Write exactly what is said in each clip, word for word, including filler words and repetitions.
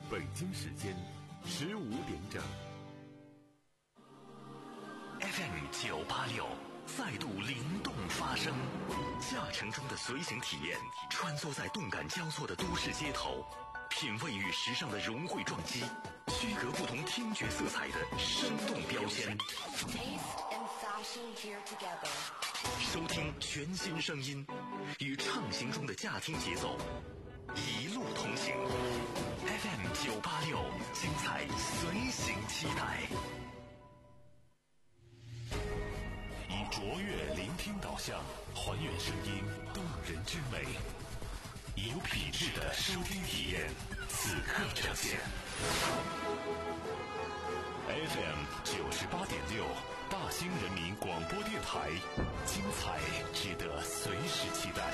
北京时间十五点整。 F M 九八六再度灵动发声，驾乘中的随行体验，穿梭在动感交错的都市街头，品味与时尚的融汇撞击，区隔不同听觉色彩的生动标签。收听全新声音，与畅行中的驾听节奏，一路同行。F M 九八六，精彩随行期待。 以卓越聆听导向，还原声音动人之美，以有品质的收听体验，此刻呈现。F M 九十八点六，大兴人民广播电台，精彩值得随时期待。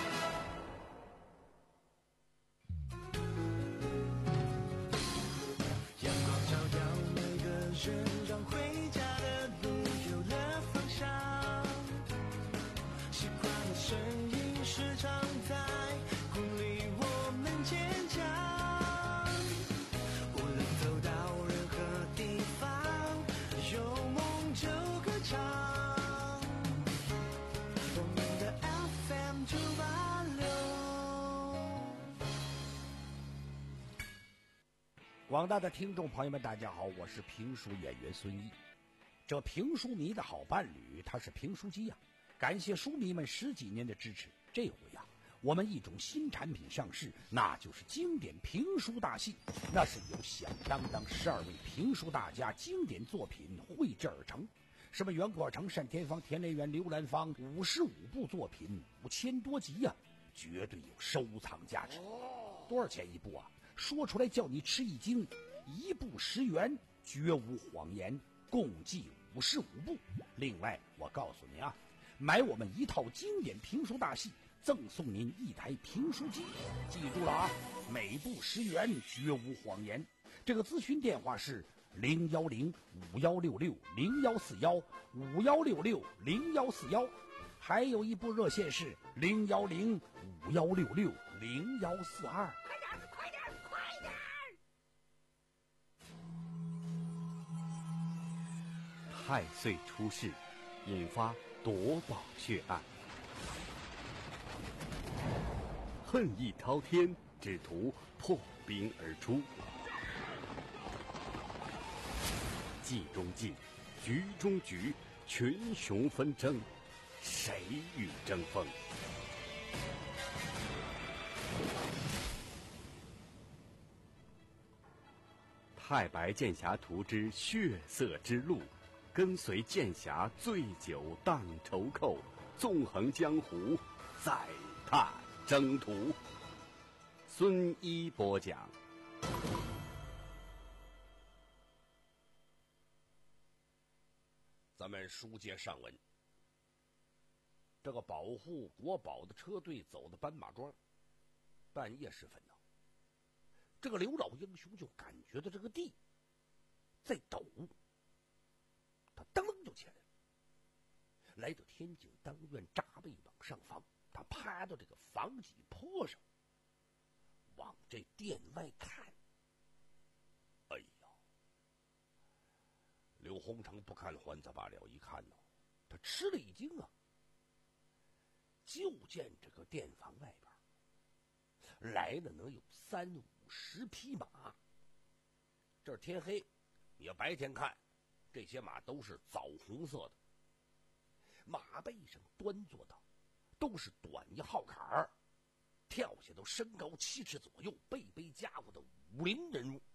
阳光照耀每个人，让回家的路有了方向。习惯的声音时常在鼓励我们坚强。无论走到任何地方，有梦就歌唱。我们的 F M 九八六。 广大的听众朋友们，大家好，我是评书演员孙毅。这评书迷的好伴侣，他是评书机呀、啊。感谢书迷们十几年的支持。这回呀、啊，我们一种新产品上市，那就是经典评书大戏。那是由响当当十二位评书大家经典作品绘制而成。什么袁国成、单田芳、田连元、刘兰芳，五十五部作品，五千多集呀、啊，绝对有收藏价值。多少钱一部啊？说出来叫你吃一惊，一部十元，绝无谎言，共计五十五部。另外，我告诉你啊，买我们一套经典评书大戏，赠送您一台评书机。记住了啊，每部十元，绝无谎言。这个咨询电话是零幺零五幺六六零幺四幺五幺六六零幺四幺，还有一部热线是零幺零五幺六六零幺四二。快点，快点，快点！ 太岁出事，引发夺宝血案，恨意滔天，只图破冰而出。计中计，局中局，群雄纷争，谁与争锋？太白剑侠图之血色之路，跟随剑侠醉酒荡愁寇，纵横江湖，再探征途。孙一播讲。 咱们书接上文，这个保护国宝的车队走到斑马庄，半夜时分呢，这个刘老英雄就感觉到这个地在抖，他噔噔就起来了，来到天井当院闸背往上方，他趴到这个房脊坡上，往这殿外看。哎呀，刘洪成不看还则罢了，一看呢，他吃了一惊啊！就见这个殿房外边来了能有三五十匹马。这是天黑，你要白天看，这些马都是枣红色的，马背上端坐的都是短一号坎儿，跳下都身高七尺左右，背背家伙的武林人物。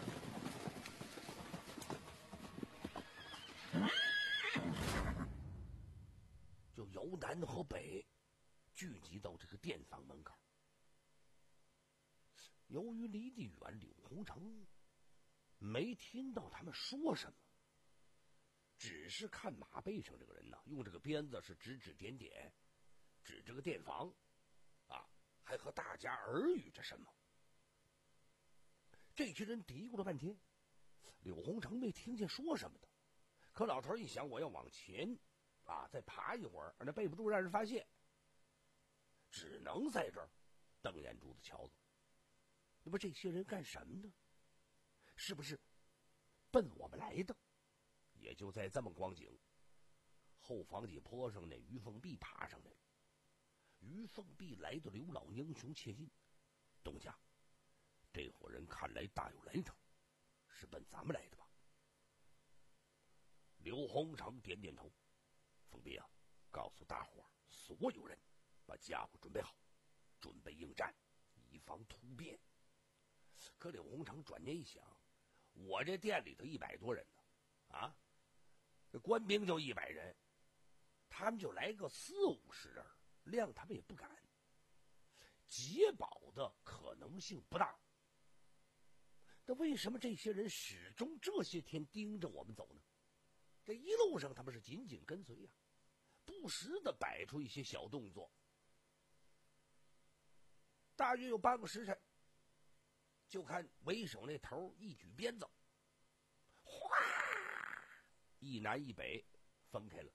就由南和北聚集到这个殿房门口。由于离得远，柳洪成没听到他们说什么，只是看马背上这个人呢，用这个鞭子是指指点点，指这个殿房，啊，还和大家耳语着什么。这群人嘀咕了半天，柳洪成没听见说什么的。可老头一想，我要往前啊，再爬一会儿，那背不住让人发现，只能在这儿瞪眼珠子瞧着。那么这些人干什么呢？ 是不是奔我们来的？也就在这么光景，后房脊坡上那于凤碧爬上来了。于凤碧来到刘老英雄切近，东家，这伙人看来大有来头，是奔咱们来的吧？刘洪成点点头，凤碧啊，告诉大伙儿，所有人把家伙准备好，准备应战，以防突变。可柳洪成转念一想，我这店里头一百多人呢，啊，这官兵就一百人，他们就来个四五十人，量他们也不敢，劫宝的可能性不大。那为什么这些人始终这些天盯着我们走呢？这一路上他们是紧紧跟随呀、啊，不时的摆出一些小动作。大约有半个时辰，就看为首那头一举鞭子，哗，一南一北分开了，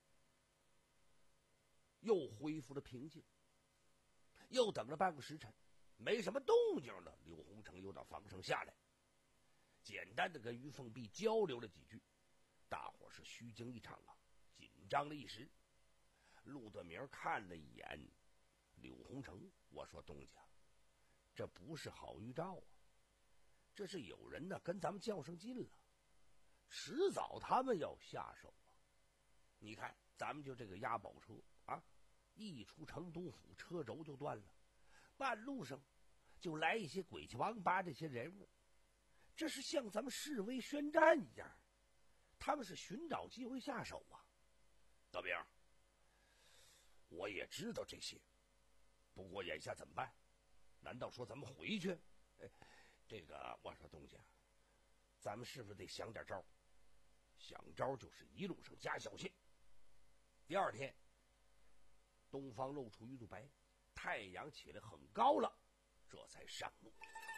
又恢复了平静。又等了半个时辰，没什么动静了，刘洪成又到房上下来，简单的跟于凤碧交流了几句。大伙是虚惊一场啊，紧张了一时。陆德明看了一眼柳洪成，我说东家，这不是好预兆啊，这是有人呢跟咱们较上劲了，迟早他们要下手啊。你看咱们就这个押宝车啊，一出成都府车轴就断了，半路上就来一些鬼气王八这些人物，这是向咱们示威宣战一样，他们是寻找机会下手啊。德明，我也知道这些，不过眼下怎么办？难道说咱们回去？哎，这个我说东家，咱们是不是得想点招？想招就是一路上加小心。第二天，东方露出一度白，太阳起来很高了，这才上路。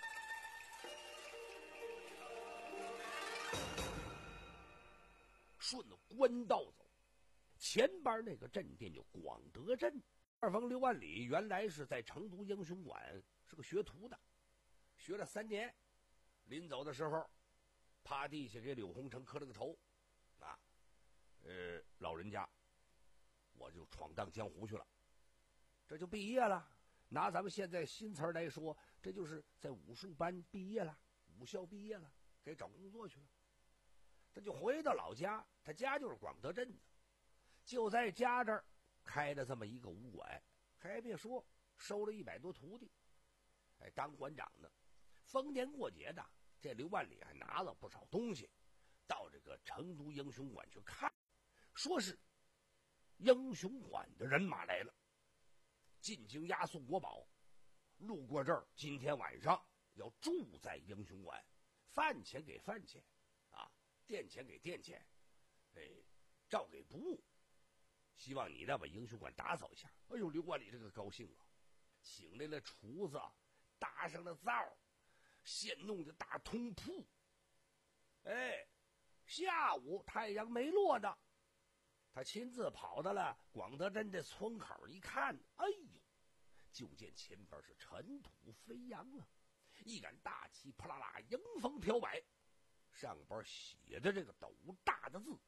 顺官道走，前边那个镇店叫广德镇。二房刘万里原来是在成都英雄馆是个学徒的，学了三年，临走的时候趴地下给柳洪成磕了个头，啊，呃，老人家，我就闯荡江湖去了，这就毕业了。拿咱们现在新词儿来说，这就是在武术班毕业了，武校毕业了，该找工作去了。他就回到老家，他家就是广德镇的，就在家这儿开了这么一个武馆，还别说，收了一百多徒弟，哎，当馆长呢。逢年过节的，这刘万里还拿了不少东西，到这个成都英雄馆去看，说是英雄馆的人马来了，进京押送国宝，路过这儿，今天晚上要住在英雄馆，饭钱给饭钱，啊，店钱给店钱，哎，照给不误。希望你呢把英雄馆打扫一下。哎呦，刘万里这个高兴啊，请来了厨子，搭上了灶，现弄的大通铺。哎，下午太阳没落的，他亲自跑到了广德镇的村口一看，哎呦，就见前边是尘土飞扬了，一杆大旗扑啦啦迎风飘摆，上边写的这个斗大的字，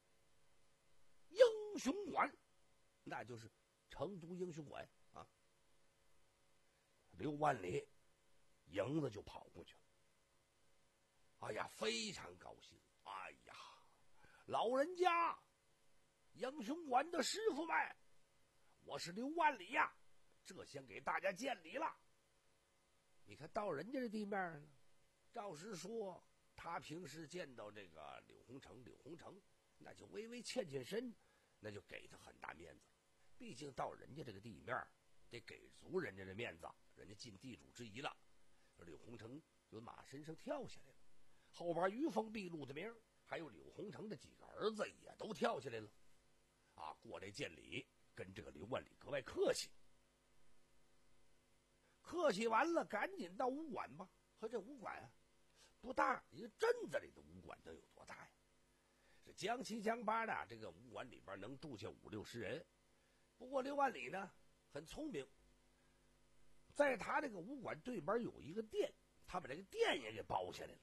英雄馆，那就是成都英雄馆啊。刘万里迎着就跑过去了，哎呀，非常高兴，哎呀，老人家，英雄馆的师傅们，我是刘万里呀，这先给大家见礼了。你看到人家的地面了，照实说，他平时见到这个柳洪成，柳洪成那就微微欠欠身，那就给他很大面子。毕竟到人家这个地面，得给足人家的面子，人家尽地主之谊了。柳洪成就马身上跳下来了，后边于凤碧、陆德明还有柳洪成的几个儿子也都跳下来了，啊，过来见礼，跟这个刘万里格外客气。客气完了，赶紧到武馆吧。和这武馆啊不大，一个镇子里的武馆能有多大呀？这将七将八的，这个武馆里边能住下五六十人。不过刘万里呢很聪明，在他这个武馆对边有一个店，他把这个店也给包下来了。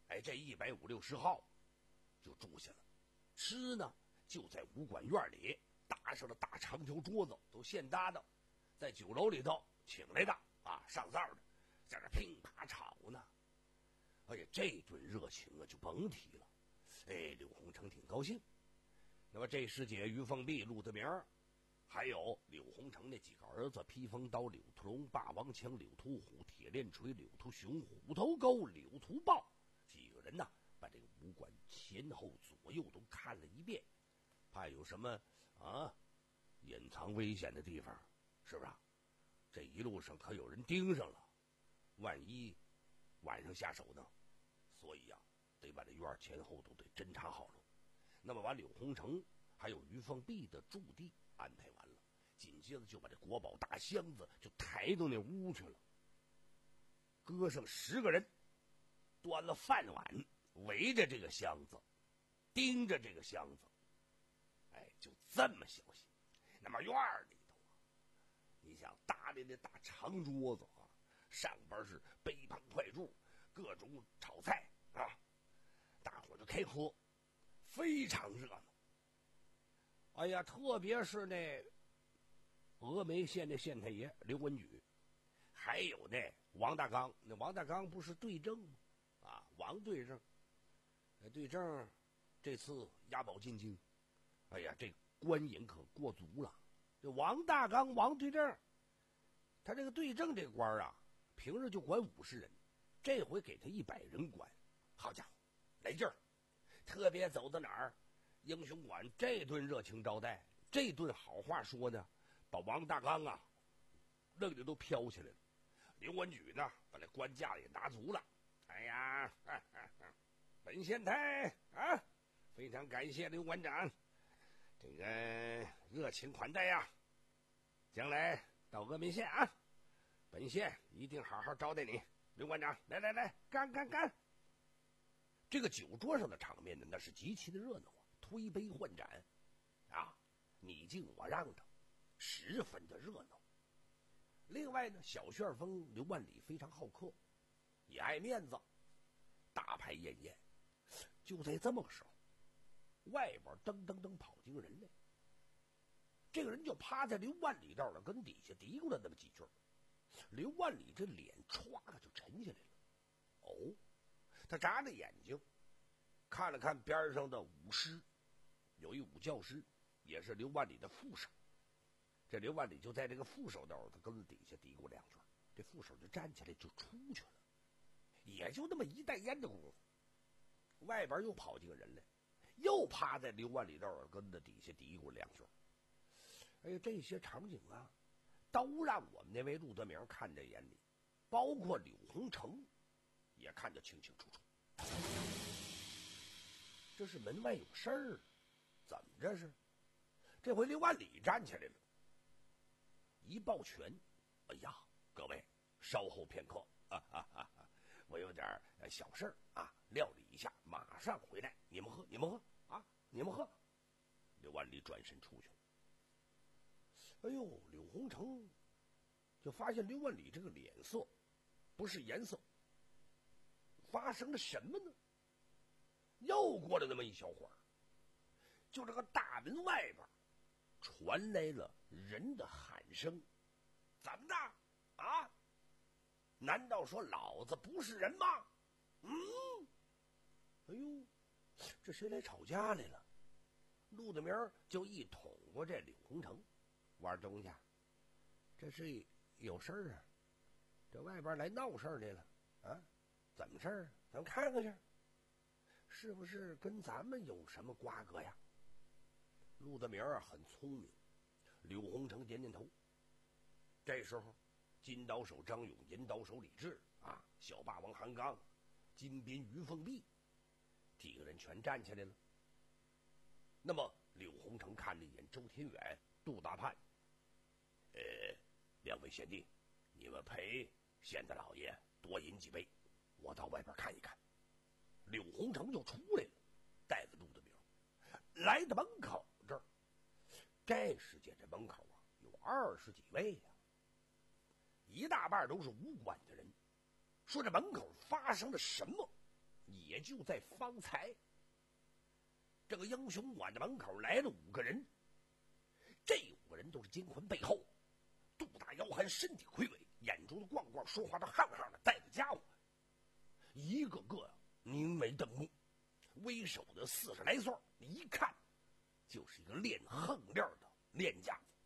哎，这一百五六十号就住下了。吃呢就在武馆院里搭上了大长条桌子，都现搭的，在酒楼里头请来的啊，上灶的，在那乒啪炒呢。哎呀，这顿热情啊就甭提了。哎，柳红成挺高兴。那么这师姐于凤碧、陆德明，还有柳红成那几个儿子，披风刀柳屠龙、霸王枪柳屠虎、铁链锤柳屠熊、虎头钩柳屠豹，几个人呢把这个武馆前后左右都看了一遍，怕有什么啊隐藏危险的地方，是不是？这一路上可有人盯上了，万一晚上下手呢？所以呀、啊，得把这院前后都得侦查好了。那么把柳红成还有于凤碧的驻地安排完了，紧接着就把这国宝大箱子就抬到那屋去了，搁上十个人，端了饭碗，围着这个箱子，盯着这个箱子。哎，就这么小心。那么院里头啊，你想搭的那大长桌子啊，上边是杯盘筷柱，各种炒菜啊，大伙就开喝，非常热闹。哎呀，特别是那峨眉县的县太爷刘文举，还有那王大刚，那王大刚不是对正吗？啊，王对正，那对正这次押宝进京，哎呀，这官瘾可过足了。这王大刚、王对正，他这个对正这官啊，平日就管五十人，这回给他一百人管，好家伙，来劲儿！特别走到哪儿，英雄馆这顿热情招待，这顿好话说呢，把王大刚啊愣的都飘起来了。刘文举呢，把那官架也拿足了。哎呀，哈哈哈本县太啊，非常感谢刘馆长这个热情款待呀！将来到峨眉县啊，本县一定好好招待你，刘馆长。来来来，干干干！这个酒桌上的场面呢，那是极其的热闹啊，推杯换盏啊，你敬我让的，十分的热闹。另外呢，小旋风刘万里非常好客，也爱面子，大排宴宴。就在这么个时候，外边噔噔噔跑进个人来，这个人就趴在刘万里道的跟底下嘀咕了那么几句。刘万里这脸歘的就沉下来了。哦，他眨着眼睛看了看边上的武师，有一武教师，也是刘万里的副手。这刘万里就在这个副手道他跟子底下嘀咕两句，这副手就站起来就出去了。也就那么一袋烟的功夫，外边又跑几个人来，又趴在刘万里道耳根子底下嘀咕两句。哎呀，这些场景啊，都让我们那位陆德明看在眼里，包括柳红成也看得清清楚楚。这是门外有事儿，怎么这是？这回刘万里站起来了，一抱拳：“哎呀，各位，稍后片刻啊啊啊！我有点小事啊，料理一下，马上回来。你们喝，你们喝啊，你们喝。”刘万里转身出去了。哎呦，柳红成就发现刘万里这个脸色不是颜色，发生了什么呢？又过了那么一小会儿，就这个大门外边传来了人的喊声：“怎么的啊？难道说老子不是人吗？”嗯，哎呦，这谁来吵架来了？陆德明就一捅过这柳红成，玩东家，这是有事儿啊？这外边来闹事儿来了啊？怎么事儿？咱看看去，是不是跟咱们有什么瓜葛呀？陆德明啊很聪明，柳红成点点头。这时候，金刀手张勇、银刀手李治啊，小霸王韩刚、金鞭于凤碧几个人全站起来了。那么柳红成看了一眼周天远、杜大盼，呃，两位贤弟，你们陪县大老爷多饮几杯，我到外边看一看。柳红成就出来了，带着陆德明来到门口这儿。这时间这门口啊有二十几位呀、啊，一大半都是武馆的人。说这门口发生了什么，一也就在方才，这个英雄馆的门口来了五个人，这五个人都是金魂背后，肚大腰憨，身体魁伟，眼珠子逛逛，说话都憨憨的，带着家伙，一个个凝眉瞪目，为首的四十来岁，你一看就是一个练横练的练家子。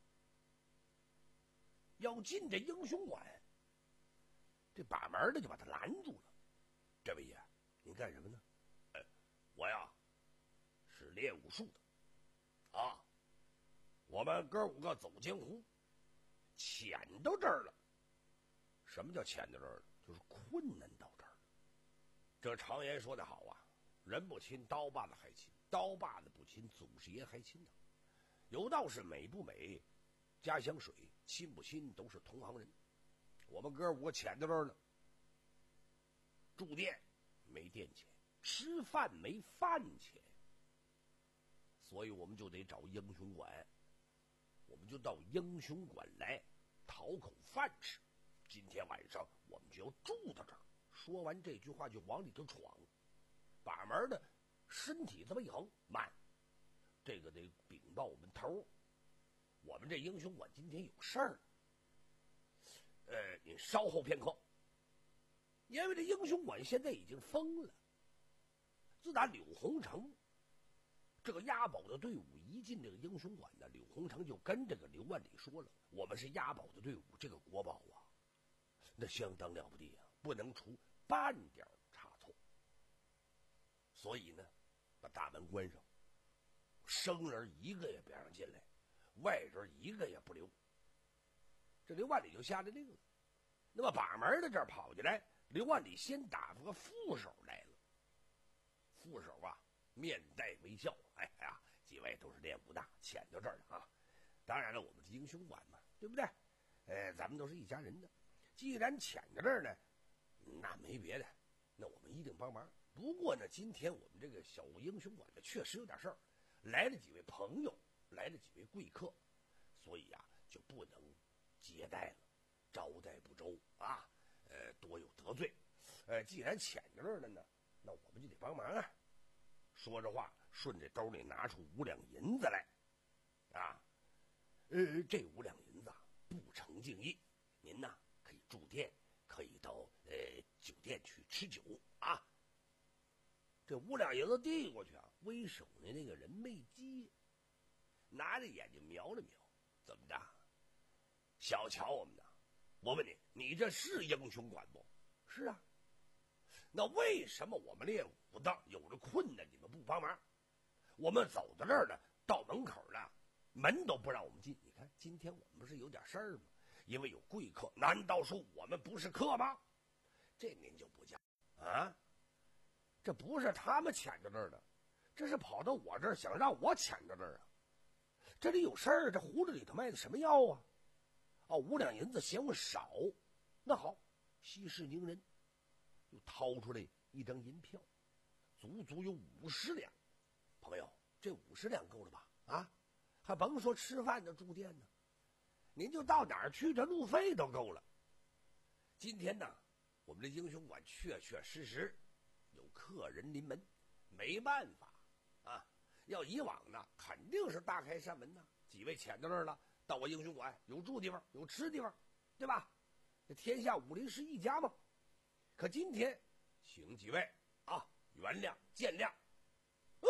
要进这英雄馆，这把门的就把他拦住了。这位爷，您干什么呢？呃，我呀是练武术的啊，我们哥五个走江湖，潜到这儿了。什么叫潜到这儿了？就是困难到这儿了。这常言说得好啊，人不亲刀把子还亲，刀把子不亲祖师爷还亲呢。有道是美不美家乡水，亲不亲都是同行人。我们哥五个潜到这儿了，住店没店钱，吃饭没饭钱，所以我们就得找英雄馆，我们就到英雄馆来讨口饭吃。今天晚上我们就要住到这儿。说完这句话就往里头闯，把门的身体这么一横，慢，这个得禀报我们头，我们这英雄馆今天有事儿，呃，您稍后片刻。因为这英雄馆现在已经封了，自打柳洪城这个押宝的队伍一进这个英雄馆呢，柳洪城就跟这个刘万里说了，我们是押宝的队伍，这个国宝啊那相当了不地啊，不能出半点差错。所以呢把大门关上，生人一个也别让进来，外人一个也不留。这刘万里就下了令了。那么把门的这儿跑进来，刘万里先打发个副手来了。副手啊面带微笑，哎呀，几位都是练武的，潜到这儿了啊。当然了，我们是英雄馆嘛，对不对？呃，咱们都是一家人的。既然潜到这儿呢，那没别的，那我们一定帮忙。不过呢，今天我们这个小英雄馆呢，确实有点事儿，来了几位朋友，来了几位贵客，所以啊，就不能接待了，招待不周啊，呃，多有得罪。呃，既然潜到这儿了呢，那我们就得帮忙啊。说着话，顺着兜里拿出五两银子来，啊，呃，这五两银子啊，不成敬意，您呐可以住店，可以到呃酒店去吃酒啊。这五两银子递过去啊，为首的那个人没接，拿着眼睛瞄了瞄，怎么着？小瞧我们呢？我问你，你这是英雄馆不？是啊。那为什么我们练武的有了困难你们不帮忙？我们走到这儿呢，到门口了，门都不让我们进。你看今天我们不是有点事儿吗？因为有贵客，难道说我们不是客吗？这您就不讲啊，这不是他们潜到这儿的，这是跑到我这儿想让我潜到这儿啊。这里有事儿，这葫芦里头卖的什么药啊？哦，五两银子嫌我少，那好，息事宁人，又掏出来一张银票，足足有五十两。朋友，这五十两够了吧？啊，还甭说吃饭的住店呢，您就到哪儿去，这路费都够了。今天呢，我们这英雄馆确确实实有客人临门，没办法啊。要以往呢，肯定是大开扇门呐，几位潜到这儿了，到我英雄馆有住地方，有吃地方，对吧？这天下武林是一家嘛。可今天，请几位啊原谅见谅。嗯，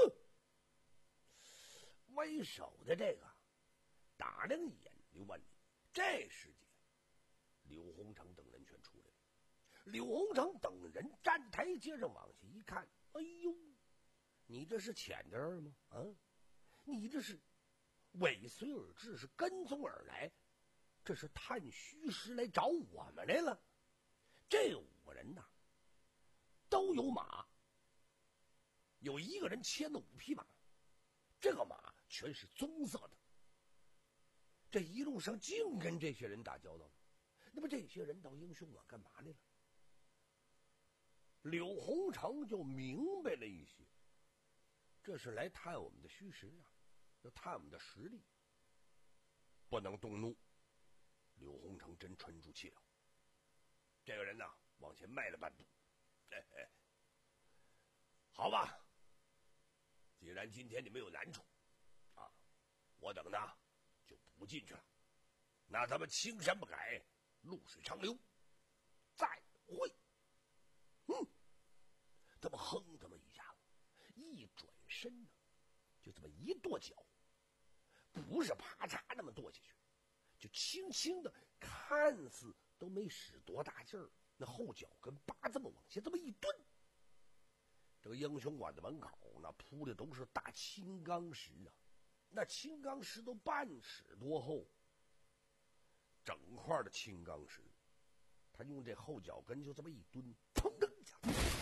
为首的这个打量一眼刘万里，这时间，柳洪城等人全出来了。柳洪城等人站台阶上往下一看，哎呦，你这是潜这儿吗？啊，你这是尾随而至，是跟踪而来，这是探虚实来找我们来了。这五个人呐，都有马，有一个人牵了五匹马，这个马全是棕色的。这一路上净跟这些人打交道了。那么这些人到英雄馆干嘛来了？柳洪城就明白了一些，这是来探我们的虚实啊，要探我们的实力，不能动怒。柳洪城真沉住气了。这个人呐，往前迈了半步，哎哎， 好吧，既然今天你没有难处，啊，我等呢就不进去了。那咱们青山不改，绿水长流，再会。嗯，这么哼这么一下子，一转身呢，就这么一跺脚，不是啪嚓那么跺下去，就轻轻的，看似都没使多大劲儿，那后脚跟叭这么往下这么一蹲。这个英雄馆的门口那铺的都是大青钢石啊，那青钢石都半尺多厚，整块的青钢石，他用这后脚跟就这么一蹲，砰的一下，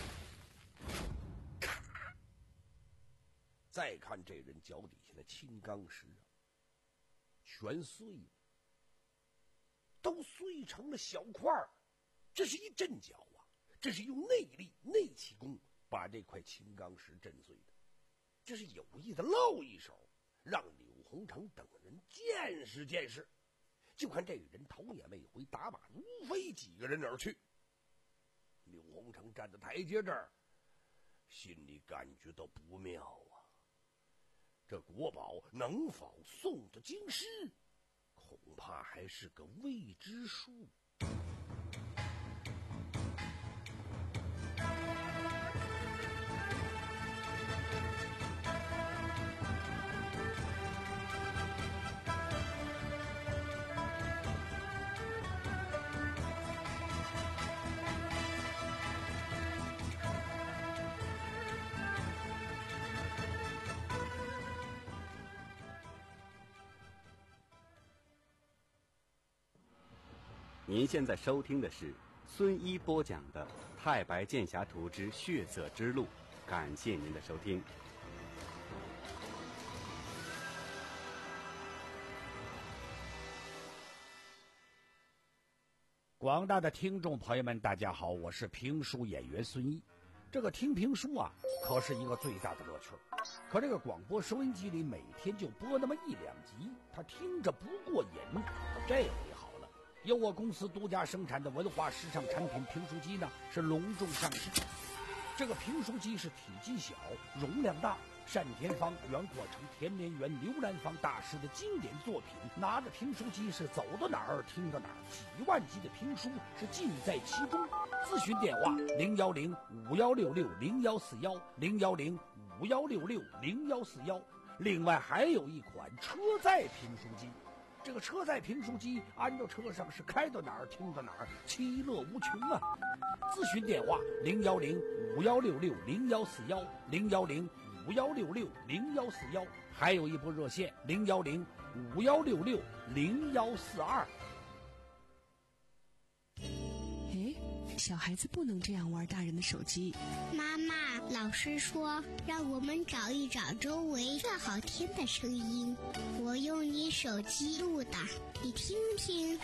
咔！再看这人脚底下的青钢石啊，全碎了，都碎成了小块儿。这是一阵脚啊，这是用内力、内气功把这块青钢石震碎的，这是有意的露一手，让柳洪成等人见识见识。就看这个人头也没回，打马如飞几个人而去。柳洪成站在台阶这儿，心里感觉到不妙啊，这国宝能否送到京师，恐怕还是个未知数。 您现在收听的是孙一播讲的《太白剑侠图之血色之路》，感谢您的收听。 广大的听众朋友们，大家好，我是评书演员孙一。这个听评书啊，可是一个最大的乐趣。可这个广播收音机里每天就播那么一两集，他听着不过瘾。这回好了，由我公司独家生产的文化时尚产品评书机呢，是隆重上市。这个评书机是体积小，容量大，单田芳、袁阔成、田连元、刘兰芳大师的经典作品。拿着评书机是走到哪儿听到哪儿，几万集的评书是尽在其中。咨询电话零幺零五幺六六零幺四幺零幺零五幺六六零幺四幺。另外还有一款车载评书机。这个车载评书机安到车上是开到哪儿听到哪儿，其乐无穷啊！咨询电话零幺零五幺六六零幺四幺零幺零五幺六六零幺四幺，还有一部热线零幺零五幺六六零幺四二。 哎，小孩子不能这样玩大人的手机。 妈妈，老师说让我们找一找周围最好听的声音，我用你手机录的，你听听。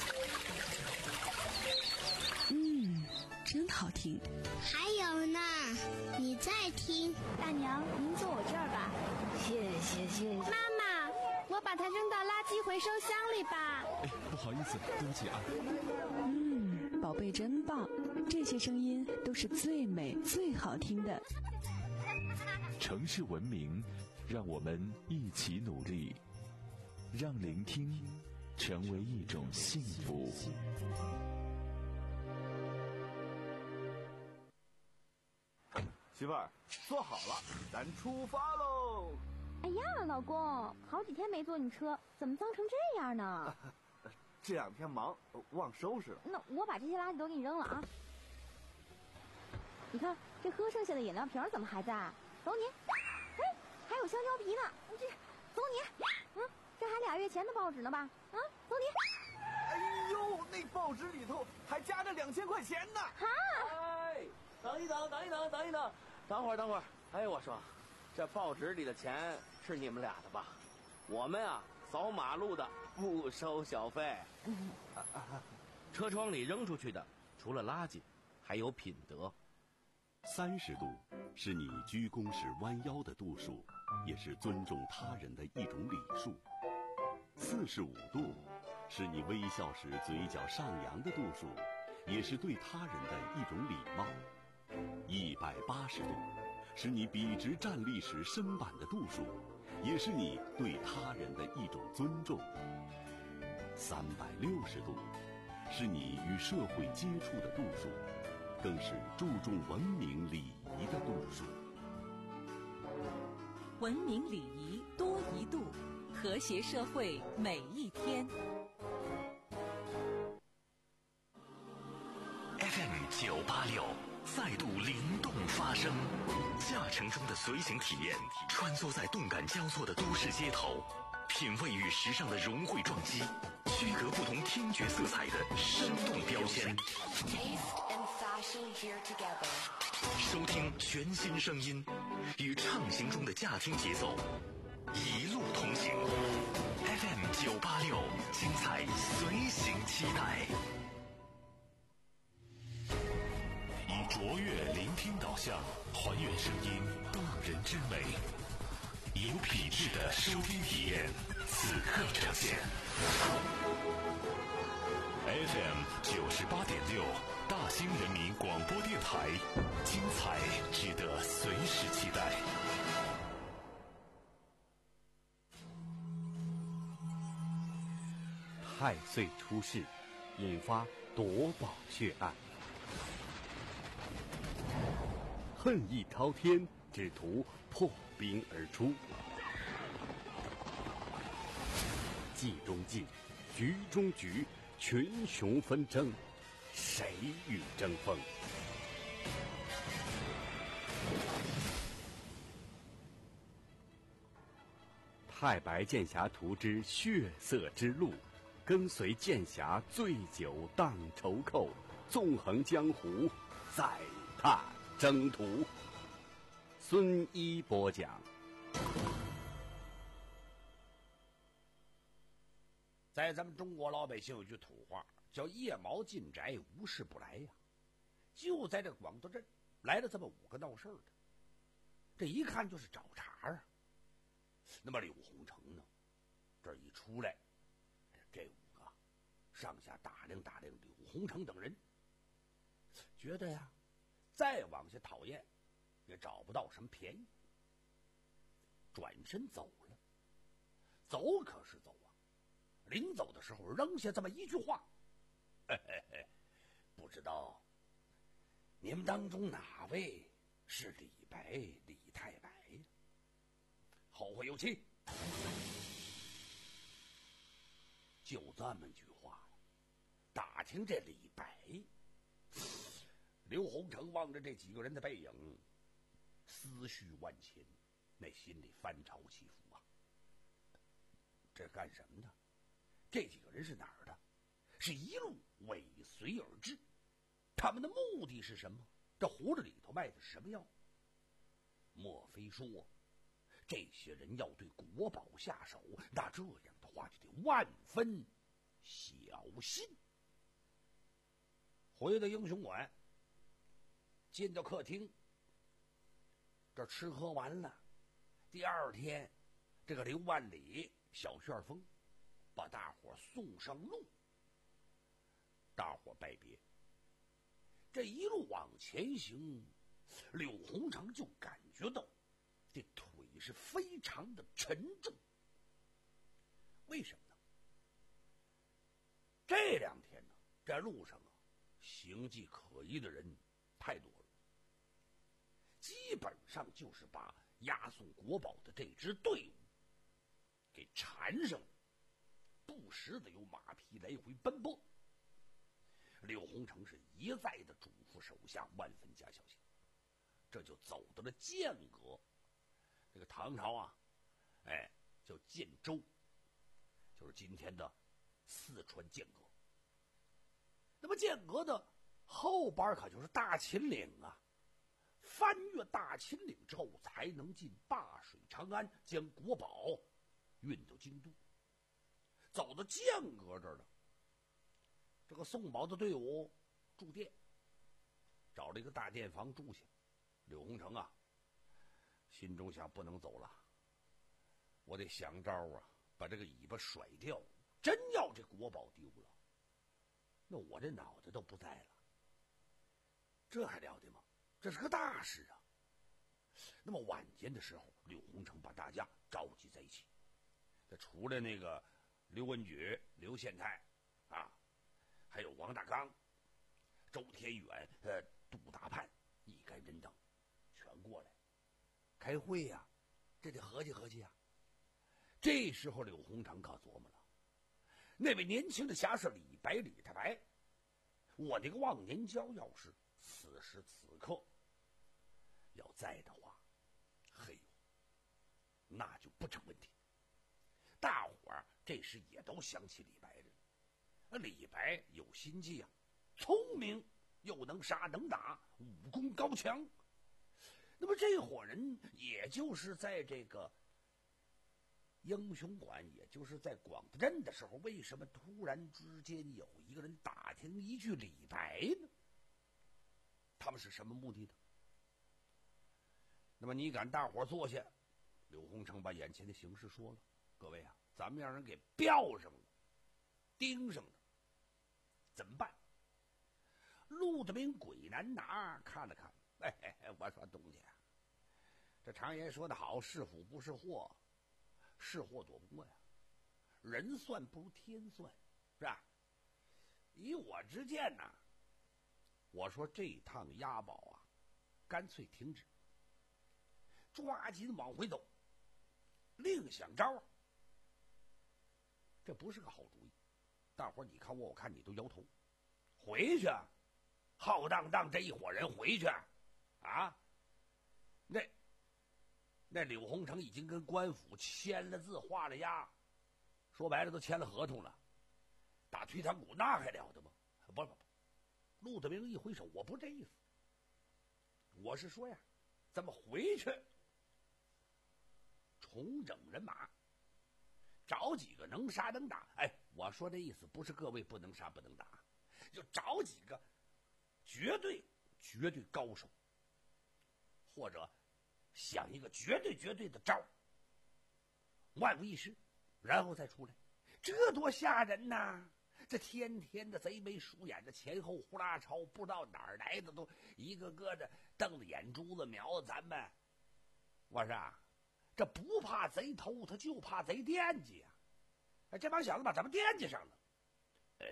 嗯，真好听。 还有呢，你再听。 大娘，您坐我这儿吧。 谢谢谢谢。 妈妈，我把它扔到垃圾回收箱里吧。 哎，不好意思，对不起啊。 嗯，宝贝真棒，这些声音都是最美最好听的。 城市文明，让我们一起努力，让聆听成为一种幸福。 媳妇儿，坐好了，咱出发喽！ 哎呀，老公，好几天没坐你车，怎么脏成这样呢？ 这两天忙，忘收拾了。 那我把这些垃圾都给你扔了啊！你看，这喝剩下的饮料瓶怎么还在？走你！哎，还有香蕉皮呢！这，走你！嗯，这还俩月前的报纸呢吧？啊，走你！ 哎呦，那报纸里头还夹着两千块钱呢！ 哈！ 哎，等一等，等一等，等一等，等会儿，等会儿。哎，我说，这报纸里的钱是你们俩的吧？我们啊，扫马路的不收小费。 嗯啊啊、车窗里扔出去的，除了垃圾，还有品德。 三十度是你鞠躬时弯腰的度数，也是尊重他人的一种礼数。四十五度是你微笑时嘴角上扬的度数，也是对他人的一种礼貌。一百八十度是你笔直站立时身板的度数，也是你对他人的一种尊重。三百六十度，是你与社会接触的度数，更是注重文明礼仪的度数。 文明礼仪多一度，和谐社会每一天。 F M 九八六再度灵动发声，驾乘中的随行体验，穿梭在动感交错的都市街头，品味与时尚的融汇撞击，区隔不同听觉色彩的生动标签。收听全新声音，与畅行中的驾听节奏，一路同行。F M 九八六，精彩随行期待。 以卓越聆听导向，还原声音动人之美，有品质的收听体验，此刻呈现。F M 九十八点六，大兴人民广播电台，精彩值得随时期待。 太岁出世，引发夺宝血案。恨意滔天，只图破冰而出。计中计，局中局，群雄纷争，谁与争锋？太白剑侠图之血色之路，跟随剑侠醉酒荡愁寇，纵横江湖，再踏征途。孙一播讲。 在咱们中国老百姓有句土话，叫夜猫进宅，无事不来呀。就在这广德镇来了这么五个闹事儿的，这一看就是找茬啊。那么柳红成呢，这一出来，这五个上下打量打量柳红成等人，觉得呀，再往下讨厌也找不到什么便宜，转身走了。走可是走啊，临走的时候扔下这么一句话：嘿嘿嘿，不知道你们当中哪位是李白李太白呀？后会有期。就这么句话，打听这李白。刘洪成望着这几个人的背影，思绪万千，那心里翻潮起伏啊。这干什么呢？这几个人是哪儿的？是一路尾随而至。他们的目的是什么？这葫芦里头卖的是什么药？莫非说这些人要对国宝下手？那这样的话就得万分小心。回到英雄馆，进到客厅，这吃喝完了。第二天，这个刘万里、小旋风把大伙送上路，大伙拜别。这一路往前行，柳红成就感觉到这腿是非常的沉重。为什么呢？这两天呢，在路上啊，形迹可疑的人太多了，基本上就是把押送国宝的这支队伍给缠上了，不时的有马匹来回奔波。柳红成是一再的嘱咐手下万分加小心，这就走到了剑阁。这个唐朝啊，哎，叫建州，就是今天的四川剑阁。那么剑阁的后边可就是大秦岭啊，翻越大秦岭之后，才能进灞水长安，将国宝运到京都。走到剑阁这儿了，这个送宝的队伍住店，找了一个大店房住下。柳红成啊，心中想，不能走了，我得想招啊，把这个尾巴甩掉。真要这国宝丢了，那我这脑袋都不在了，这还了得吗？这是个大事啊！ 那么晚间的时候，柳洪成把大家召集在一起，这除了那个刘文举、刘县太啊，还有王大刚、周天远、呃杜大盼一干人等，全过来开会呀、啊，这得合计合计啊。这时候柳洪成可琢磨了，那位年轻的侠士李白李太白，我那个忘年交要是此时此刻要在的话，嘿呦，那就不成问题。大伙儿这时也都想起李白了。李白有心计啊，聪明又能杀能打，武功高强。那么这伙人也就是在这个英雄馆，也就是在广德镇的时候，为什么突然之间有一个人打听一句李白呢？他们是什么目的呢？那么你敢大伙坐下，柳洪成把眼前的形势说了，各位啊，咱们让人给标上了，盯上了，怎么办？陆德明鬼难拿看了看，哎嘿嘿，我说东家，这常言说得好，是福不是祸，是祸躲不过呀，人算不如天算，是吧？以我之见呐，我说这趟押宝啊，干脆停止，抓紧往回走，另想招啊。这不是个好主意。大伙儿你看我，我看你都摇头。回去，浩荡荡这一伙人回去，啊，那那柳洪成已经跟官府签了字、画了押，说白了都签了合同了，打退堂鼓那还了得吗？不不不，陆德明一挥手，我不这意思，我是说呀，咱们回去重整人马，找几个能杀能打。哎，我说这意思不是各位不能杀不能打，就找几个绝对绝对高手，或者想一个绝对绝对的招，万无一失，然后再出来，这多吓人呐！这天天的贼眉鼠眼的，前后呼啦超，不知道哪儿来的，都一个个的瞪着眼珠子瞄咱们。我说啊，这不怕贼偷，他就怕贼惦记啊！哎，这帮小子把咱们惦记上了。哎，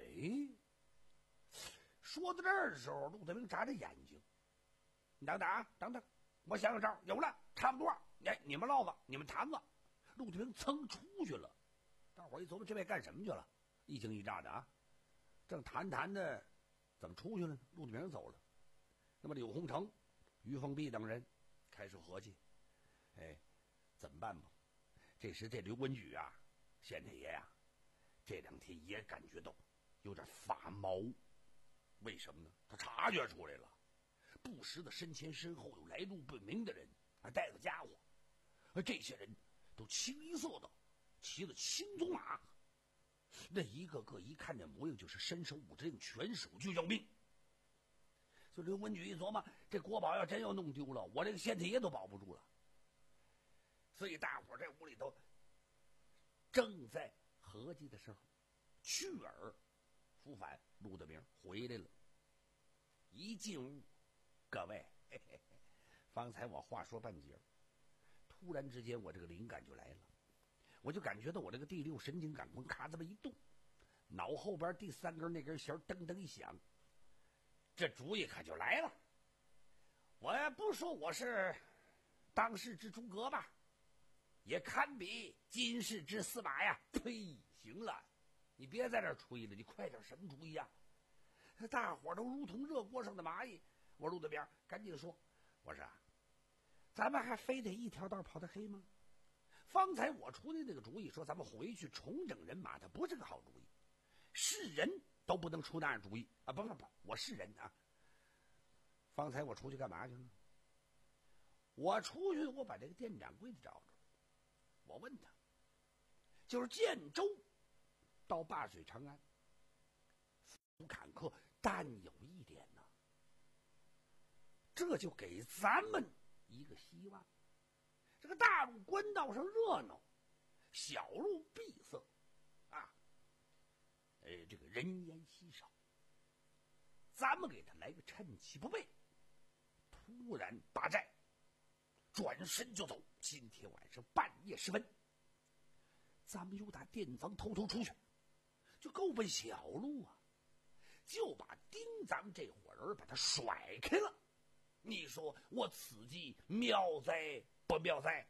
说到这儿的时候，陆德明眨着眼睛，你等等啊，等等，我想想招，有了，差不多。哎，你们唠吧，你们谈吧。陆德明噌出去了。大伙儿一琢磨，这位干什么去了？一惊一乍的啊！正谈谈的，怎么出去了呢？陆德明走了。那么柳洪成、于凤碧等人开始合计，哎，怎么办吧？这时这刘文举啊，县太爷呀、啊，这两天也感觉到有点发毛。为什么呢？他察觉出来了，不时的身前身后有来路不明的人，还带着家伙，而这些人都清一色的骑着青鬃马，那一个个一看这模样就是身手武真，拳手就要命。所以刘文举一琢磨，这国宝要真要弄丢了，我这个县太爷都保不住了。所以大伙在屋里头正在合计的时候，去而复返，陆德明回来了。一进屋，各位，嘿嘿嘿，方才我话说半截，突然之间我这个灵感就来了，我就感觉到我这个第六神经感官咔这么一动，脑后边第三根那根弦噔噔一响，这主意可就来了。我也不说我是当世之诸葛吧，也堪比今世之司马呀！呸，行了，你别在这儿吹了，你快点什么主意啊？大伙儿都如同热锅上的蚂蚁。我陆德明赶紧说，我说咱们还非得一条道跑到黑吗？方才我出的那个主意说咱们回去重整人马，它不是个好主意，是人都不能出那样主意啊！不不不，我是人啊。方才我出去干嘛去了？我出去，我把这个店掌柜的找着了。我问他，就是建州到灞水长安，不坎坷，但有一点呢，这就给咱们一个希望。这个大路官道上热闹，小路闭塞，啊，呃，这个人烟稀少。咱们给他来个趁其不备，突然拔寨， 转身就走。今天晚上半夜时分，咱们又打店房偷偷出去，就够奔小路啊，就把盯咱们这伙人把他甩开了。你说我此计妙哉不妙哉？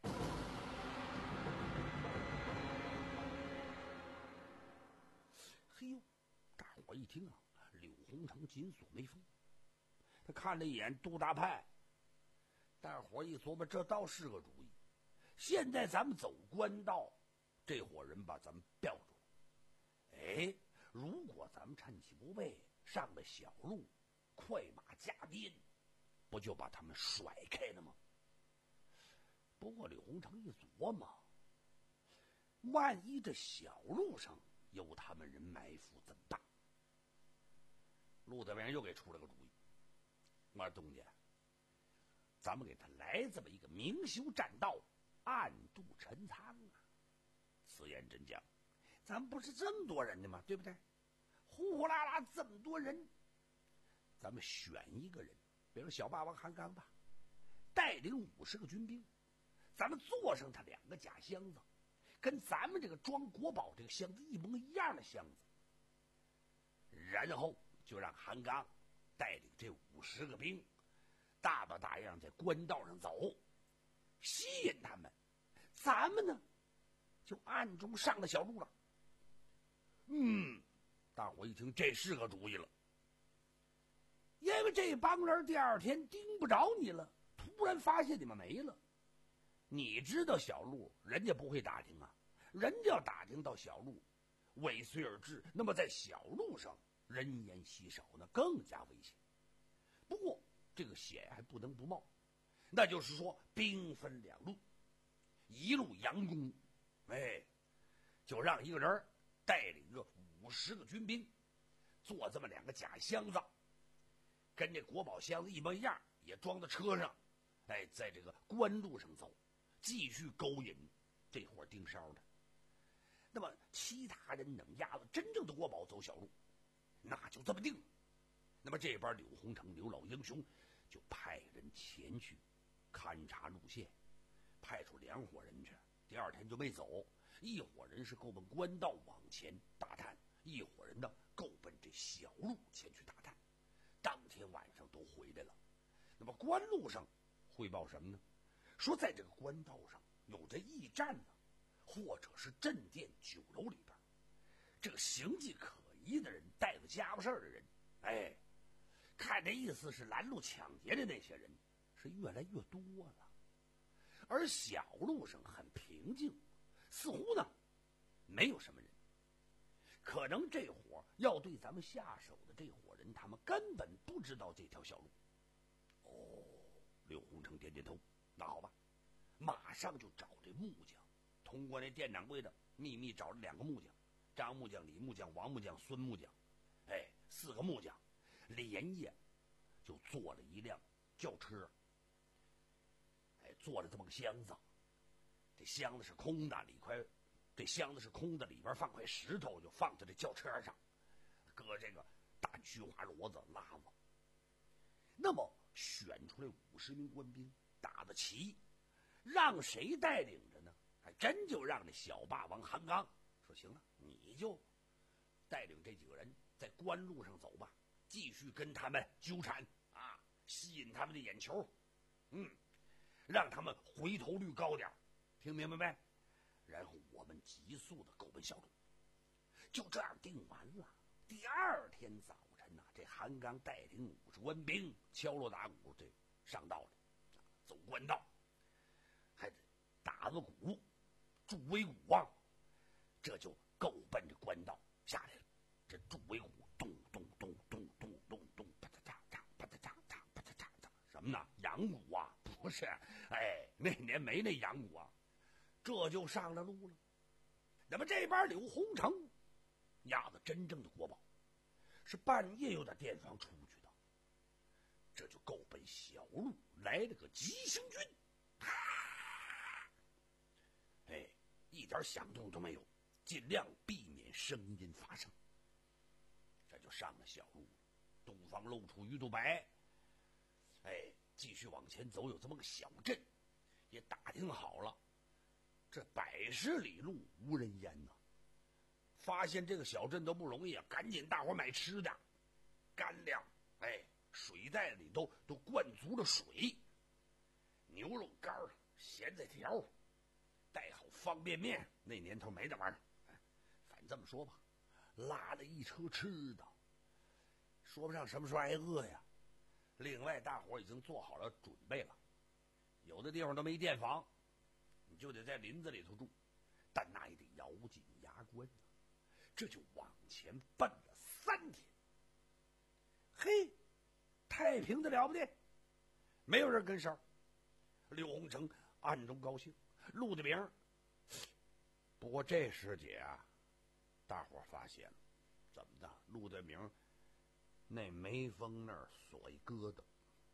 嘿呦，大伙一听啊，柳洪成紧锁眉峰，他看了一眼杜大派，大伙一琢磨，这倒是个主意。现在咱们走官道，这伙人把咱们吊住了。哎，如果咱们趁其不备，上了小路，快马加鞭，不就把他们甩开了吗？不过柳洪成一琢磨，万一这小路上有他们人埋伏怎么办？陆德元又给出了个主意，我说东家，咱们给他来这么一个明修栈道，暗度陈仓啊！此言真讲，咱不是这么多人的吗？对不对？呼呼啦啦这么多人，咱们选一个人，比如小霸王韩刚吧，带领五十个军兵，咱们坐上他两个假箱子，跟咱们这个装国宝这个箱子一模一样的箱子，然后就让韩刚带领这五十个兵，大模大样在官道上走，吸引他们。咱们呢，就暗中上了小路了。嗯，大伙一听，这是个主意了。因为这帮人第二天盯不着你了，突然发现你们没了。你知道小路，人家不会打听啊，人家要打听到小路，尾随而至，那么在小路上人烟稀少，那更加危险。不过这个险还不能不冒，那就是说兵分两路，一路佯攻，哎，就让一个人带领着五十个军兵，坐这么两个假箱子，跟这国宝箱子一模一样，也装在车上，哎，在这个官路上走，继续勾引这伙盯梢的。那么其他人等压了真正的国宝走小路，那就这么定了。那么这边柳洪成刘老英雄就派人前去勘察路线，派出两伙人去，第二天就没走。一伙人是够奔官道往前打探，一伙人呢够奔这小路前去打探。当天晚上都回来了。那么官路上汇报什么呢？说在这个官道上有这驿站呢，或者是镇店酒楼里边，这个形迹可疑的人，带着家伙事儿的人，哎，看这意思是拦路抢劫的那些人是越来越多了。而小路上很平静，似乎呢没有什么人。可能这伙要对咱们下手的这伙人，他们根本不知道这条小路。哦，柳洪成点点头，那好吧，马上就找这木匠，通过那店掌柜的秘密找了两个木匠，张木匠、李木匠、王木匠、孙木匠，哎，四个木匠连夜就做了一辆轿车，哎，做了这么个箱子，这箱子是空的，里块这箱子是空的，里边放块石头，就放在这轿车上，搁这个大菊花骡子拉子。那么选出来五十名官兵，打得齐，让谁带领着呢？还真就让那小霸王韩刚说：“行了，你就带领这几个人在官路上走吧，继续跟他们纠缠啊，吸引他们的眼球，嗯，让他们回头率高点，听明白没？然后我们急速的狗奔小路。”就这样定完了。第二天早晨呐、啊，这韩刚带领五十官兵敲锣打鼓，这上道了，走官道，还得打个鼓，助威鼓啊，这就够奔着官道下来了。这助威鼓咚咚咚咚咚咚咚，啪嗒嚓嚓，啪嗒嚓嚓，啪嗒嚓嚓，什么呢？羊鼓啊，不是，哎，那年没那羊鼓啊，这就上了路了。那么这边柳洪成压的真正的国宝，是半夜又在店房出去的，这就够奔小路来了个急行军，哎，一点响动都没有，尽量避免声音发生。这就上了小路了，东方露出鱼肚白，哎，继续往前走，有这么个小镇， 也打听好了，这百十里路无人烟呐、啊。发现这个小镇都不容易啊，赶紧大伙买吃的，干粮，哎，水袋里头都灌足了水，牛肉干、咸菜条，带好方便面。那年头没这玩意儿，哎，反正这么说吧，拉了一车吃的，说不上什么时候挨饿呀。另外，大伙已经做好了准备了，有的地方都没电房，你就得在林子里头住，但那也得咬紧牙关。这就往前奔了三天。嘿，太平的了不得，没有人跟梢。刘洪成暗中高兴，陆德明。不过这时节啊，大伙发现了，怎么的？陆德明那眉峰那儿锁一疙瘩，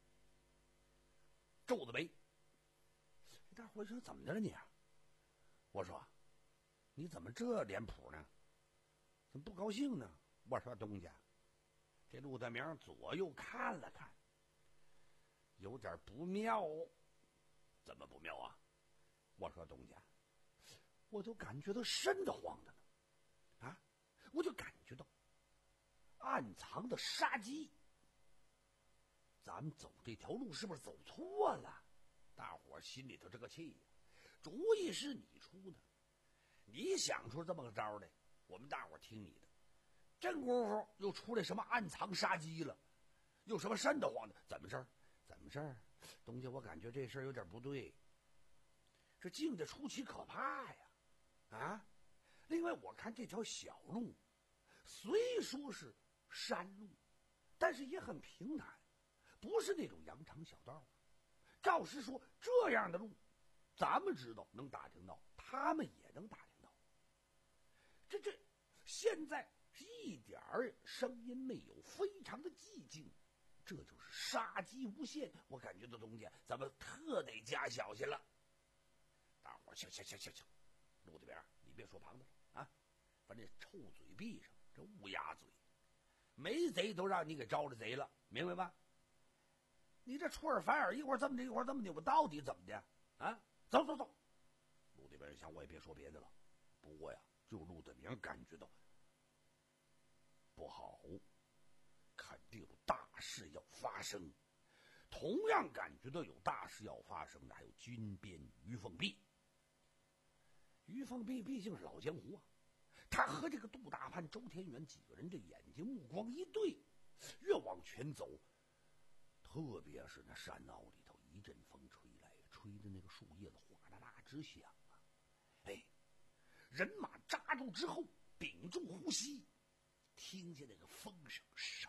皱着眉。大伙说怎么的了你？我说你怎么这脸谱呢？怎么不高兴呢？我说东家，这陆德明左右看了看，有点不妙哦。怎么不妙啊？我说东家，我就感觉到瘆得慌的呢，啊，我就感觉到暗藏的杀机。咱们走这条路是不是走错了？大伙心里头这个气呀，主意是你出的，你想出这么个招来，我们大伙听你的。这功夫又出来什么暗藏杀机了，又什么瘆得慌的？怎么事儿？怎么事儿？东家，我感觉这事儿有点不对，这静的出奇可怕呀！啊，另外我看这条小路，虽说是山路，但是也很平坦，不是那种羊肠小道。照实说，这样的路，咱们知道能打听到，他们也能打听到。这这现在是一点儿声音没有，非常的寂静，这就是杀机无限。我感觉到东家，咱们特得加小心了。大伙儿，行行行行行，陆这边你别说旁的了啊，把这臭嘴闭上，这乌鸦嘴，没贼都让你给招了贼了，明白吧？你这出尔反尔，一会儿这么的，一会儿这么的，我到底怎么的啊？走走走，陆这边想我也别说别的了，不过呀，就陆德明感觉到不好，肯定有大事要发生。同样感觉到有大事要发生的还有军鞭于凤璧。于凤璧毕竟是老江湖啊，他和这个杜大潘、周天元几个人这眼睛目光一对，越往前走，特别是那山坳里头一阵风吹来，吹的那个树叶子哗啦啦直响啊！哎，人马扎住之后，屏住呼吸，听见那个风声，沙。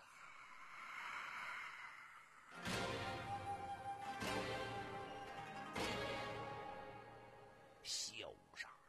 潇洒呀！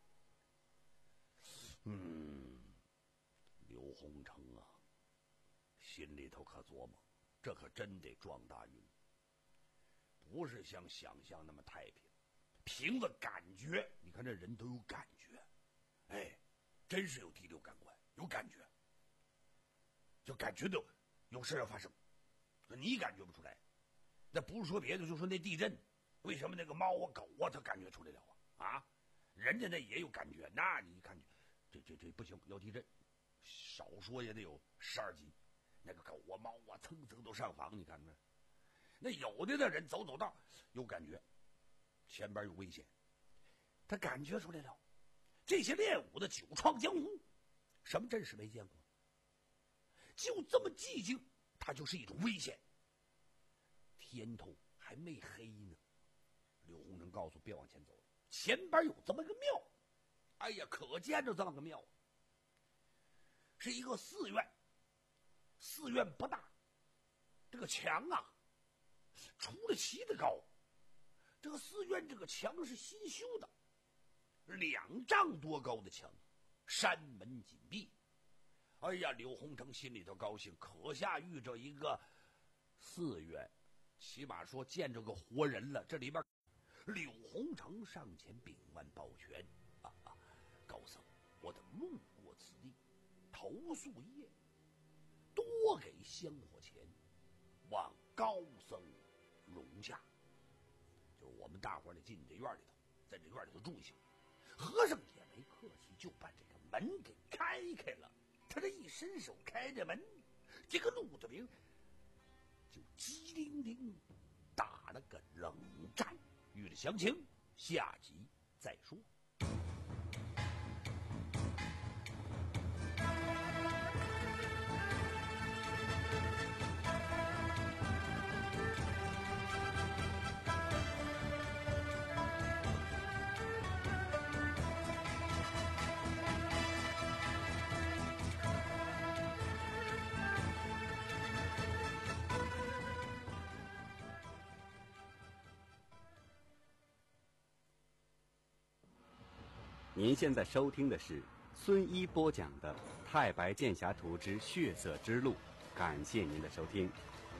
嗯，刘洪成啊，心里头可琢磨，这可真得撞大运，不是像想象那么太平。凭着感觉，你看这人都有感觉，哎，真是有第六感官，有感觉，就感觉到有事要发生。你感觉不出来，那不是说别的，就说那地震，为什么那个猫啊狗啊他感觉出来了啊？啊，人家那也有感觉，那你一看，这这这不行，要地震，少说也得有十二级，那个狗啊猫啊蹭蹭都上房，你看没？那有的的人走走道有感觉，前边有危险，他感觉出来了。这些练武的久闯江湖，什么阵势没见过？就这么寂静，它就是一种危险。天头还没黑呢，刘洪成告诉别往前走了，前边有这么个庙。哎呀，可见着这么个庙，是一个寺院。寺院不大，这个墙啊出了奇的高。这个寺院这个墙是新修的，两丈多高的墙，山门紧闭。哎呀，刘洪成心里头高兴，可下遇着一个寺院，起码说见着个活人了。这里边，柳洪成上前屏腕抱拳，啊啊，高僧，我等路过此地，投宿一夜，多给香火钱，望高僧容下。就是我们们大伙儿得进这院里头，在这院里头住一宿。和尚也没客气，就把这个门给开开了。他这一伸手开着门，这个陆德明就机灵灵打了个冷战。欲知详情，下集再说。 您现在收听的是孙一播讲的《太白剑侠图之血色之路》，感谢您的收听。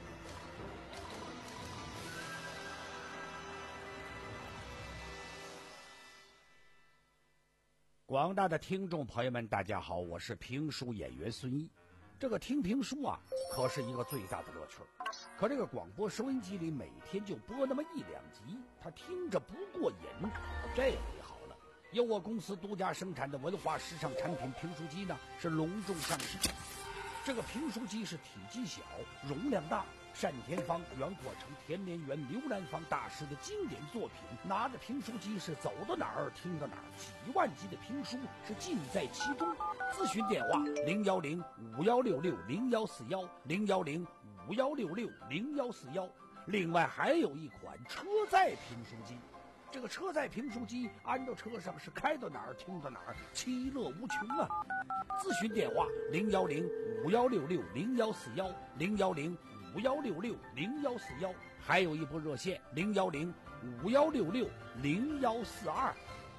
广大的听众朋友们，大家好，我是评书演员孙一。这个听评书啊，可是一个最大的乐趣。可这个广播收音机里每天就播那么一两集，他听着不过瘾。这回好了，由我公司独家生产的文化时尚产品评书机呢，是隆重上市。这个评书机是体积小，容量大，单田芳、袁阔成、田连元、刘兰芳大师的经典作品，拿着评书机是走到哪儿听到哪儿，几万集的评书是尽在其中。咨询电话零幺零五幺六六零幺四幺零幺零五幺六六零幺四幺。另外还有一款车载评书机，这个车载评书机安到车上是开到哪儿听到哪儿，其乐无穷啊！咨询电话零幺零五幺六六零幺四幺零幺零五幺六六零幺四幺，还有一部热线零幺零五幺六六零幺四二。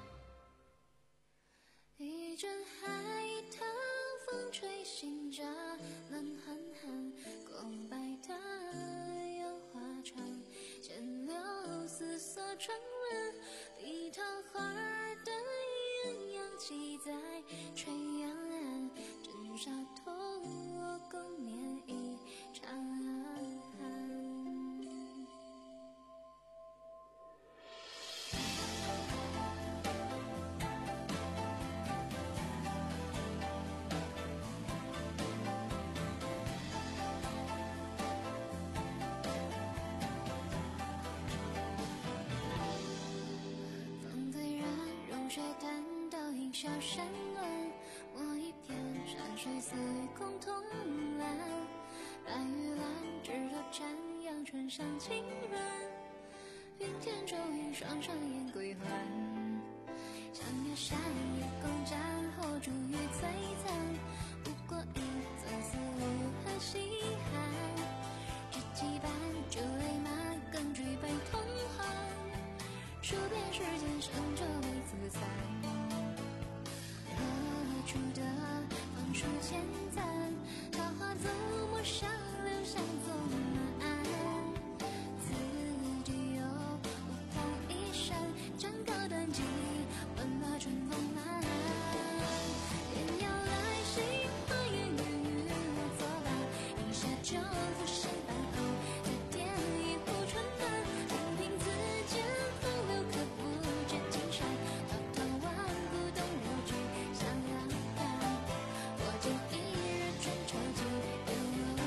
一阵海棠，风吹醒着冷寒寒，空白的油画窗，牵流思索传闻，碧桃花的鸳鸯骑在垂杨岸，枕纱头共眠一场。水淡倒映小山峦，我一片山水似共同蓝，白玉兰枝头沾阳春上情人，云天骤雨双双燕归还，想要山野共展后珠玉璀璨，不过一则似无痕稀罕，这几般就泪马更追悲同欢，数遍世间生者自在，何处的枫树千赞，桃花走陌上留下踪岸，自己有不同一生，长高短髻，万马春风满，天要来袭，花言语与我作伴，一下就浮生半后，再点一壶春暖，任凭此间风流可不觉金山，滔滔万古东流去向阳看，我见一日春秋季流远。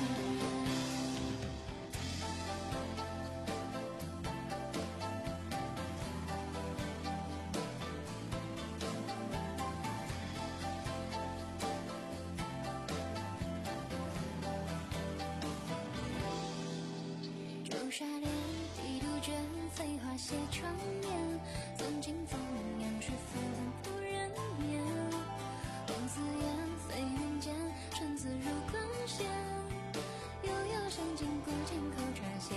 朱砂帘低杜鹃，飞花斜窗帘，纵清风扬水浮帆扑人面，红丝烟飞云间，春自入光线，悠悠香尽古今口传弦，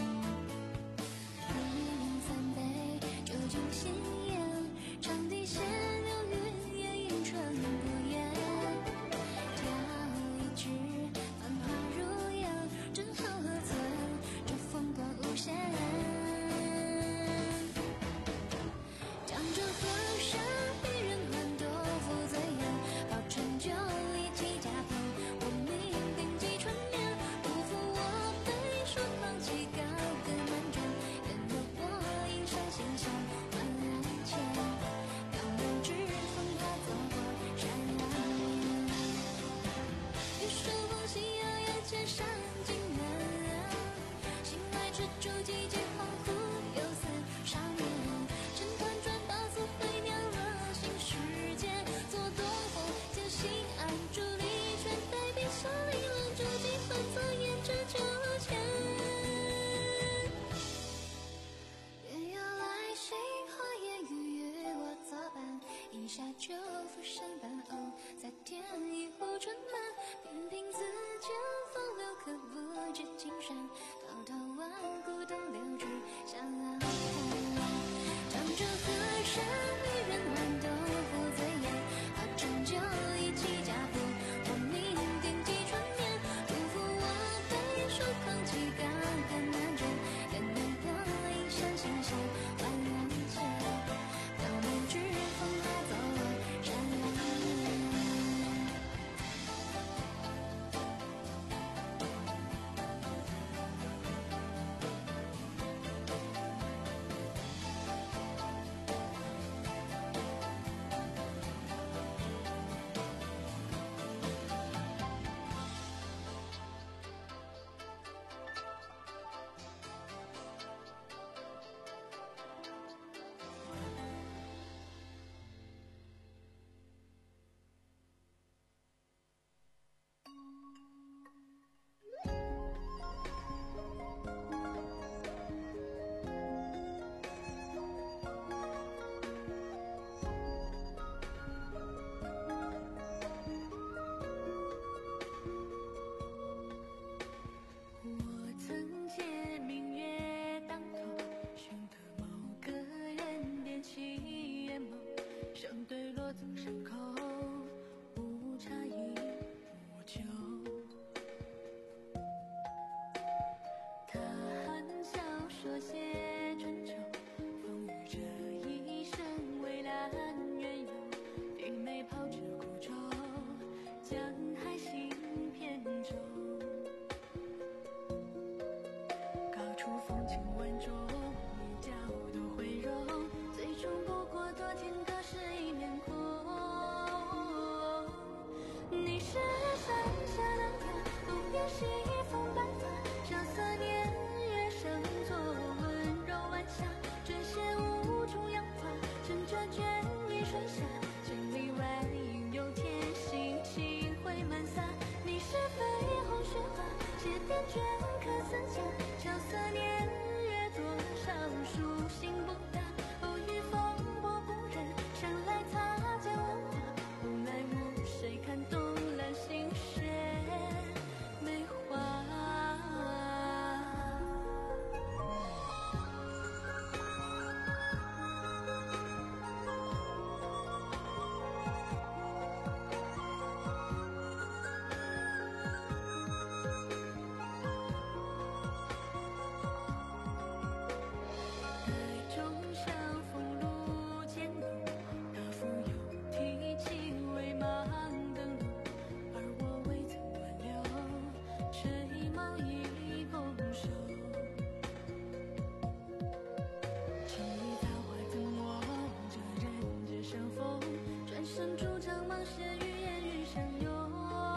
一饮三杯酒尽心烟，长笛斜流云烟迎春不言，挑一枝繁花如烟，正好何存这风光无限，江州河山一人欢多负醉眼，报春酒里几家朋，我命定几春眠，不负我辈说浪起高歌满卷，愿有我吟伤心山万人间，飘满飓风还走闪亮。我曾借明月当头，寻得某个人点起眼眸，声对落总伤口，无差异无求。他含笑说谢春秋，风雨这一生蔚蓝远游，低眉抛掷孤舟，江海行扁舟。高处风情万种，一角多回柔，最终不过多天各是一面空。你是山下的鸟，不变西风白发，这色年月生作温柔晚霞，针线无处杨花，趁着倦意水下，千里外应有天，心情会满洒。你是绯红雪花，结点镌刻四下，角色年月多少书信不达，偶遇风波不忍上来擦肩问话，无来无谁看懂兰心血梅花。待中相逢路渐浓，他复又提起微茫灯笼，而我未曾挽留，吹毛一拱手。情意造化怎么这人之相逢，转身拄杖芒鞋与烟雨相拥。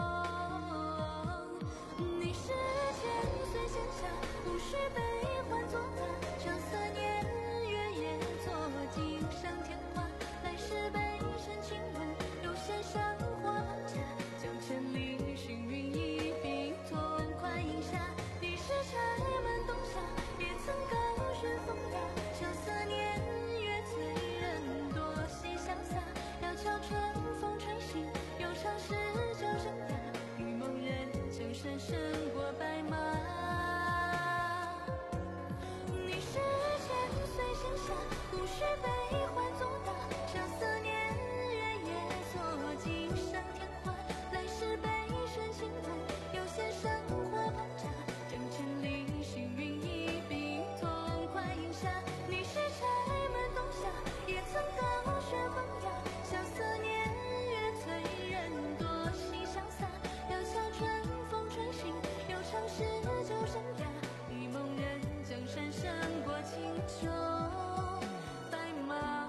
你是千岁闲暇，无需悲欢作答，这色年月也作锦上添花，来世杯深情吻，又献上花茶，将千里行云一并痛快饮下。你是柴门冬夏，也曾高悬风雅，这色年月催人多喜潇洒，要瞧春风吹醒，又尝诗酒生涯，一梦人江山胜过白马。你是千岁闲暇，无需悲欢作答，这色年月也作锦上添花，来世杯深情吻，又献上花盘茶，将千里行云一并痛快饮下。你是柴门冬夏，也曾高悬风雅，萧瑟年月催人多喜潇洒，要瞧春风吹醒，又尝诗酒生涯，一梦人江山胜过青州白马。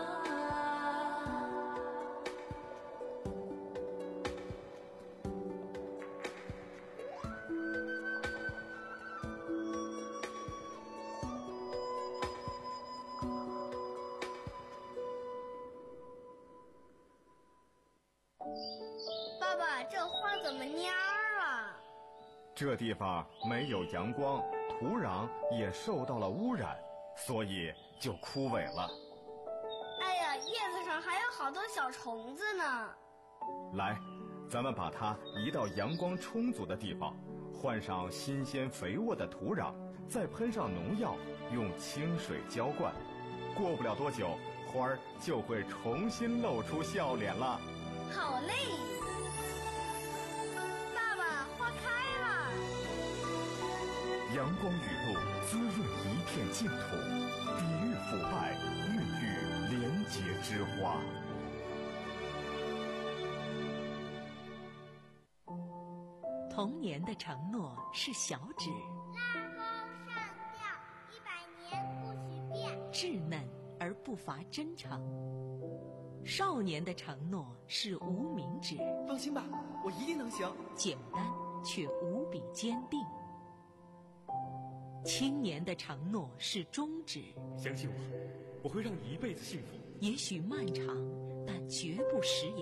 爸爸，这花怎么蔫儿了？ 这地方没有阳光，土壤也受到了污染，所以就枯萎了。 哎呀，叶子上还有好多小虫子呢。 来，咱们把它移到阳光充足的地方，换上新鲜肥沃的土壤，再喷上农药，用清水浇灌。过不了多久，花儿就会重新露出笑脸了。 好嘞！爸爸，花开了。 阳光雨露滋润一片净土，抵御腐败，孕育廉洁之花。 童年的承诺是小指， 拉钩上吊，一百年不许变。 稚嫩而不乏真诚。少年的承诺是无名指， 放心吧，我一定能行。 简单却无比坚定。青年的承诺是中指， 相信我，我会让你一辈子幸福。 也许漫长，但绝不食言。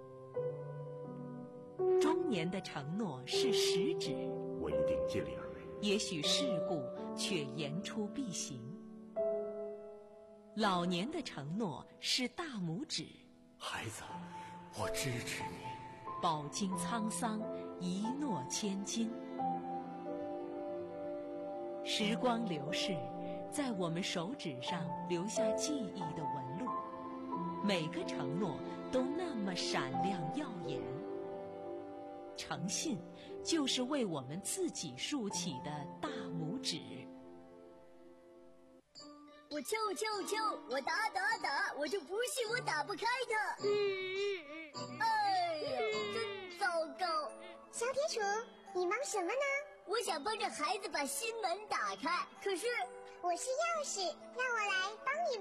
中年的承诺是食指， 我一定尽力而为。 也许世故，却言出必行。老年的承诺是大拇指， 孩子，我支持你。 饱经沧桑，一诺千金。时光流逝，在我们手指上留下记忆的纹路，每个承诺都那么闪亮耀眼。诚信就是为我们自己竖起的大拇指。 我敲我敲我敲，我打打打，我就不信我打不开它。嗯，哎呀，真糟糕！ 小铁杵，你忙什么呢？ 我想帮着孩子把心门打开，可是我是钥匙，让我来帮你吧。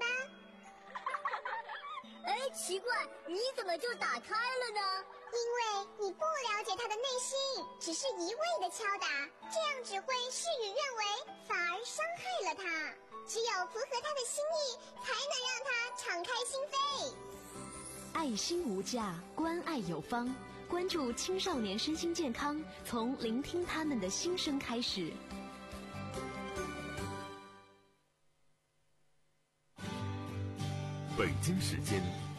哎，奇怪，你怎么就打开了呢？ 因为你不了解他的内心，只是一味的敲打，这样只会事与愿违，反而伤害了他。只有符合他的心意，才能让他敞开心扉。 爱心无价，关爱有方。关注青少年身心健康，从聆听他们的心声开始。 北京时间